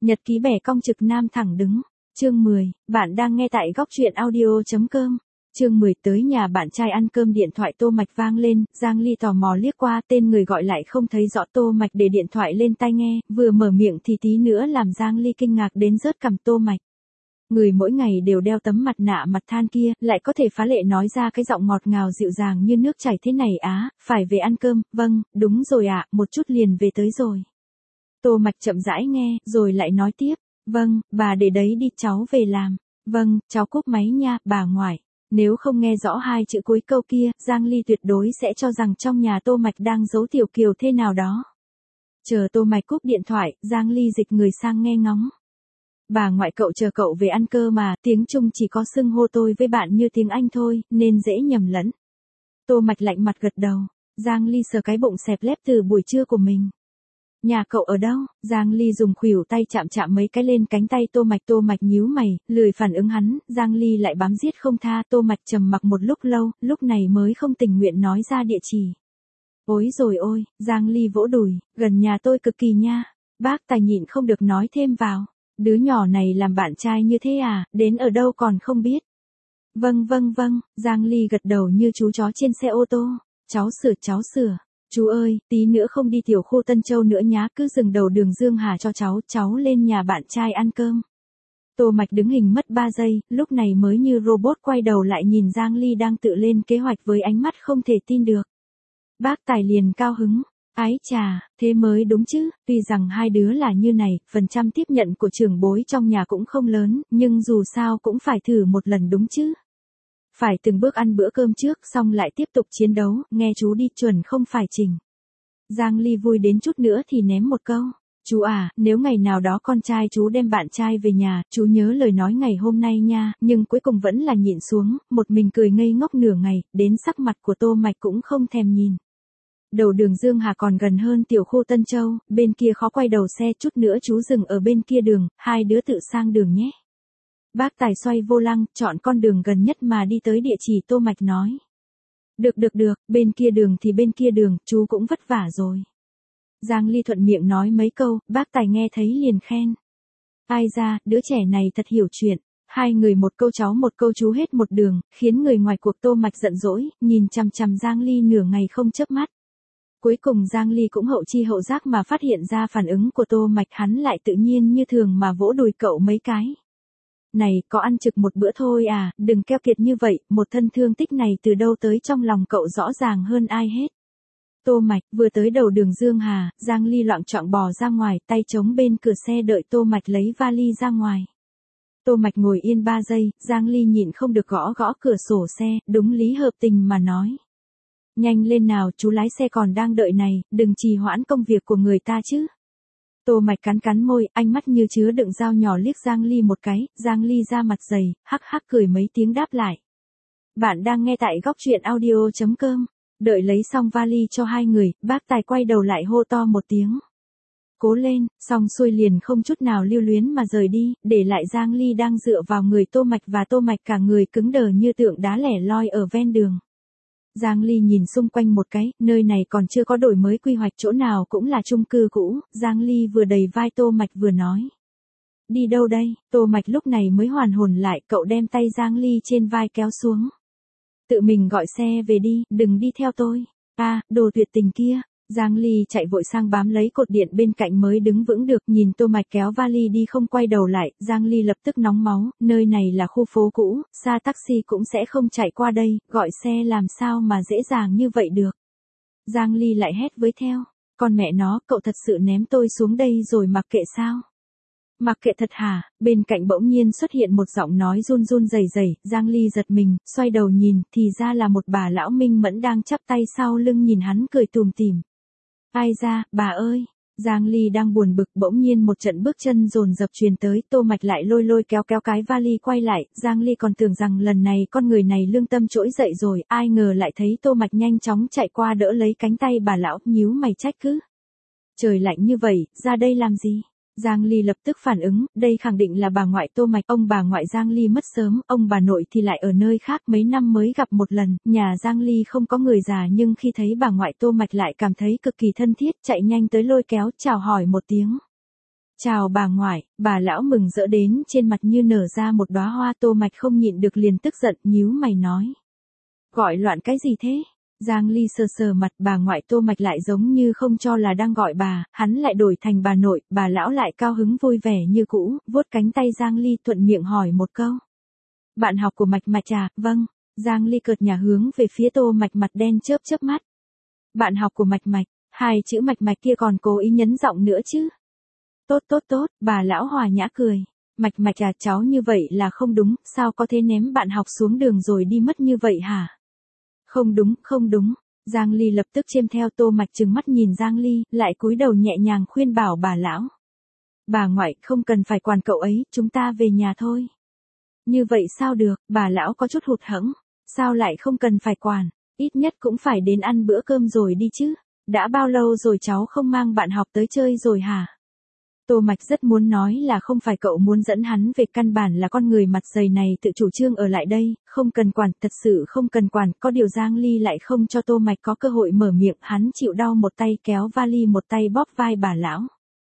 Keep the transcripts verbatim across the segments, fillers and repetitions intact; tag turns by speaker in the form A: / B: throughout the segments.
A: Nhật ký bẻ cong trực nam thẳng đứng. Chương mười, bạn đang nghe tại góc truyện audio.com. Chương mười, tới nhà bạn trai ăn cơm, điện thoại Tô Mạch vang lên, Giang Ly tò mò liếc qua, tên người gọi lại không thấy rõ. Tô Mạch để điện thoại lên tai nghe, vừa mở miệng thì tí nữa làm Giang Ly kinh ngạc đến rớt cằm. Tô Mạch, người mỗi ngày đều đeo tấm mặt nạ mặt than kia, lại có thể phá lệ nói ra cái giọng ngọt ngào dịu dàng như nước chảy thế này á. Phải về ăn cơm? Vâng, đúng rồi ạ, à, một chút liền về tới rồi. Tô Mạch chậm rãi nghe, rồi lại nói tiếp, vâng, bà để đấy đi, cháu về làm. Vâng, cháu cúp máy nha, bà ngoại. Nếu không nghe rõ hai chữ cuối câu kia, Giang Ly tuyệt đối sẽ cho rằng trong nhà Tô Mạch đang giấu tiểu kiều thế nào đó. Chờ Tô Mạch cúp điện thoại, Giang Ly dịch người sang nghe ngóng. Bà ngoại cậu chờ cậu về ăn cơ mà, tiếng Trung chỉ có xưng hô tôi với bạn như tiếng Anh thôi, nên dễ nhầm lẫn. Tô Mạch lạnh mặt gật đầu. Giang Ly sờ cái bụng xẹp lép từ buổi trưa của mình. Nhà cậu ở đâu? Giang Ly dùng khuỷu tay chạm chạm mấy cái lên cánh tay Tô Mạch. Tô Mạch nhíu mày, lười phản ứng hắn, Giang Ly lại bám giết không tha. Tô Mạch trầm mặc một lúc lâu, lúc này mới không tình nguyện nói ra địa chỉ. Ôi rồi ôi, Giang Ly vỗ đùi, gần nhà tôi cực kỳ nha. Bác Tài nhịn không được nói thêm vào. Đứa nhỏ này làm bạn trai như thế à, đến ở đâu còn không biết. Vâng vâng vâng, Giang Ly gật đầu như chú chó trên xe ô tô. Cháu sửa cháu sửa. Chú ơi, tí nữa không đi tiểu khu Tân Châu nữa nhá, cứ dừng đầu đường Dương Hà cho cháu, cháu lên nhà bạn trai ăn cơm. Tô Mạch đứng hình mất ba giây, lúc này mới như robot quay đầu lại nhìn Giang Ly đang tự lên kế hoạch với ánh mắt không thể tin được. Bác Tài liền cao hứng. Ái chà, thế mới đúng chứ, tuy rằng hai đứa là như này, phần trăm tiếp nhận của trưởng bối trong nhà cũng không lớn, nhưng dù sao cũng phải thử một lần đúng chứ. Phải từng bước ăn bữa cơm trước xong lại tiếp tục chiến đấu, nghe chú đi, chuẩn không phải Trình. Giang Ly vui đến chút nữa thì ném một câu. Chú à, nếu ngày nào đó con trai chú đem bạn trai về nhà, chú nhớ lời nói ngày hôm nay nha, nhưng cuối cùng vẫn là nhịn xuống, một mình cười ngây ngốc nửa ngày, đến sắc mặt của Tô Mạch cũng không thèm nhìn. Đầu đường Dương Hà còn gần hơn tiểu khu Tân Châu, bên kia khó quay đầu xe, chút nữa chú dừng ở bên kia đường, hai đứa tự sang đường nhé. Bác Tài xoay vô lăng, chọn con đường gần nhất mà đi tới địa chỉ. Tô Mạch nói. Được được được, bên kia đường thì bên kia đường, chú cũng vất vả rồi. Giang Ly thuận miệng nói mấy câu, bác Tài nghe thấy liền khen. Ai ra, đứa trẻ này thật hiểu chuyện. Hai người một câu cháu một câu chú hết một đường, khiến người ngoài cuộc Tô Mạch giận dỗi, nhìn chằm chằm Giang Ly nửa ngày không chớp mắt. Cuối cùng Giang Ly cũng hậu chi hậu giác mà phát hiện ra phản ứng của Tô Mạch, hắn lại tự nhiên như thường mà vỗ đùi cậu mấy cái. Này, có ăn trực một bữa thôi à, đừng keo kiệt như vậy, một thân thương tích này từ đâu tới trong lòng cậu rõ ràng hơn ai hết. Tô Mạch, vừa tới đầu đường Dương Hà, Giang Ly loạng choạng bò ra ngoài, tay chống bên cửa xe đợi Tô Mạch lấy vali ra ngoài. Tô Mạch ngồi yên ba giây, Giang Ly nhịn không được gõ gõ cửa sổ xe, đúng lý hợp tình mà nói. Nhanh lên nào, chú lái xe còn đang đợi này, đừng trì hoãn công việc của người ta chứ. Tô Mạch cắn cắn môi, ánh mắt như chứa đựng dao nhỏ liếc Giang Ly một cái, Giang Ly ra mặt dày, hắc hắc cười mấy tiếng đáp lại. Bạn đang nghe tại góc truyện audio.com. Đợi lấy xong vali cho hai người, bác Tài quay đầu lại hô to một tiếng. Cố lên, xong xuôi liền không chút nào lưu luyến mà rời đi, để lại Giang Ly đang dựa vào người Tô Mạch, và Tô Mạch cả người cứng đờ như tượng đá lẻ loi ở ven đường. Giang Ly nhìn xung quanh một cái, nơi này còn chưa có đổi mới quy hoạch, chỗ nào cũng là chung cư cũ. Giang Ly vừa đầy vai Tô Mạch vừa nói. Đi đâu đây? Tô Mạch lúc này mới hoàn hồn lại, cậu đem tay Giang Ly trên vai kéo xuống. Tự mình gọi xe về đi, đừng đi theo tôi. À, đồ tuyệt tình kia. Giang Ly chạy vội sang bám lấy cột điện bên cạnh mới đứng vững được, nhìn Tô Mạch kéo vali đi không quay đầu lại, Giang Ly lập tức nóng máu, nơi này là khu phố cũ, xa taxi cũng sẽ không chạy qua đây, gọi xe làm sao mà dễ dàng như vậy được. Giang Ly lại hét với theo, con mẹ nó, cậu thật sự ném tôi xuống đây rồi mặc kệ sao? Mặc kệ thật hả? Bên cạnh bỗng nhiên xuất hiện một giọng nói run run rẩy rẩy, Giang Ly giật mình, xoay đầu nhìn, thì ra là một bà lão minh mẫn đang chắp tay sau lưng nhìn hắn cười tùm tìm. Ai ra, bà ơi. Giang Ly đang buồn bực, bỗng nhiên một trận bước chân dồn dập truyền tới, Tô Mạch lại lôi lôi kéo kéo cái vali quay lại, Giang Ly còn tưởng rằng lần này con người này lương tâm trỗi dậy rồi, ai ngờ lại thấy Tô Mạch nhanh chóng chạy qua đỡ lấy cánh tay bà lão, nhíu mày trách cứ. Trời lạnh như vậy, ra đây làm gì? Giang Ly lập tức phản ứng, đây khẳng định là bà ngoại Tô Mạch, ông bà ngoại Giang Ly mất sớm, ông bà nội thì lại ở nơi khác, mấy năm mới gặp một lần, nhà Giang Ly không có người già nhưng khi thấy bà ngoại Tô Mạch lại cảm thấy cực kỳ thân thiết, chạy nhanh tới lôi kéo, chào hỏi một tiếng. Chào bà ngoại, bà lão mừng rỡ đến trên mặt như nở ra một đóa hoa. Tô Mạch không nhịn được liền tức giận, nhíu mày nói. Gọi loạn cái gì thế? Giang Ly sờ sờ mặt bà ngoại. Tô Mạch lại giống như không cho là đang gọi bà, hắn lại đổi thành bà nội, bà lão lại cao hứng vui vẻ như cũ, vuốt cánh tay Giang Ly thuận miệng hỏi một câu. Bạn học của Mạch Mạch à? Vâng. Giang Ly cợt nhả hướng về phía Tô Mạch, mặt đen chớp chớp mắt. Bạn học của Mạch Mạch, hai chữ Mạch Mạch kia còn cố ý nhấn giọng nữa chứ. Tốt tốt tốt, bà lão hòa nhã cười. Mạch Mạch à, cháu như vậy là không đúng, sao có thể ném bạn học xuống đường rồi đi mất như vậy hả? Không đúng, không đúng. Giang Ly lập tức chiêm theo. Tô Mạch trừng mắt nhìn Giang Ly, lại cúi đầu nhẹ nhàng khuyên bảo bà lão. Bà ngoại, không cần phải quản cậu ấy, chúng ta về nhà thôi. Như vậy sao được, bà lão có chút hụt hẫng. Sao lại không cần phải quản, ít nhất cũng phải đến ăn bữa cơm rồi đi chứ. Đã bao lâu rồi cháu không mang bạn học tới chơi rồi hả? Tô Mạch rất muốn nói là không phải cậu muốn dẫn hắn về, căn bản là con người mặt dày này tự chủ trương ở lại đây, không cần quản, thật sự không cần quản. Có điều Giang Ly lại không cho Tô Mạch có cơ hội mở miệng, hắn chịu đau một tay kéo vali một tay bóp vai bà lão.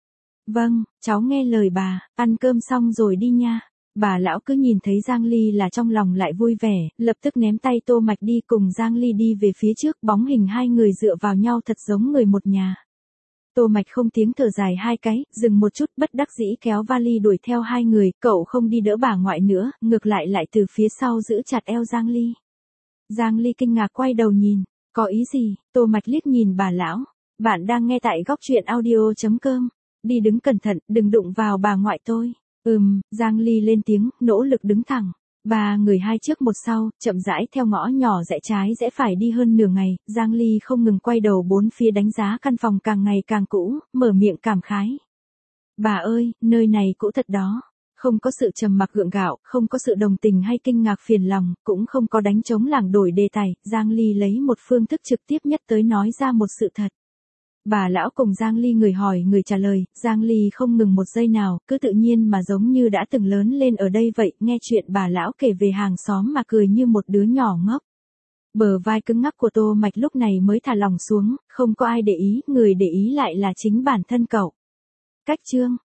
A: Vâng, cháu nghe lời bà, ăn cơm xong rồi đi nha. Bà lão cứ nhìn thấy Giang Ly là trong lòng lại vui vẻ, lập tức ném tay Tô Mạch đi cùng Giang Ly đi về phía trước, bóng hình hai người dựa vào nhau thật giống người một nhà. Tô Mạch không tiếng thở dài hai cái, dừng một chút, bất đắc dĩ kéo vali đuổi theo hai người. Cậu không đi đỡ bà ngoại nữa, ngược lại lại từ phía sau giữ chặt eo Giang Ly. Giang Ly kinh ngạc quay đầu nhìn, có ý gì? Tô Mạch liếc nhìn bà lão. Bạn đang nghe tại góc truyện audio.com. Đi đứng cẩn thận, đừng đụng vào bà ngoại tôi. Ừm, Giang Ly lên tiếng, nỗ lực đứng thẳng. Ba người hai trước một sau, chậm rãi theo ngõ nhỏ rẽ trái rẽ phải đi hơn nửa ngày. Giang Ly không ngừng quay đầu bốn phía đánh giá căn phòng càng ngày càng cũ, mở miệng cảm khái. Bà ơi, nơi này cũ thật đó. Không có sự trầm mặc gượng gạo, không có sự đồng tình hay kinh ngạc phiền lòng, cũng không có đánh trống lảng đổi đề tài. Giang Ly lấy một phương thức trực tiếp nhất tới nói ra một sự thật. Bà lão cùng Giang Ly người hỏi người trả lời. Giang Ly không ngừng một giây nào, cứ tự nhiên mà giống như đã từng lớn lên ở đây vậy. Nghe chuyện bà lão kể về hàng xóm mà cười như một đứa nhỏ ngốc. Bờ vai cứng ngắc của Tô Mạch lúc này mới thả lỏng xuống, không có ai để ý, người để ý lại là chính bản thân cậu. Cách chương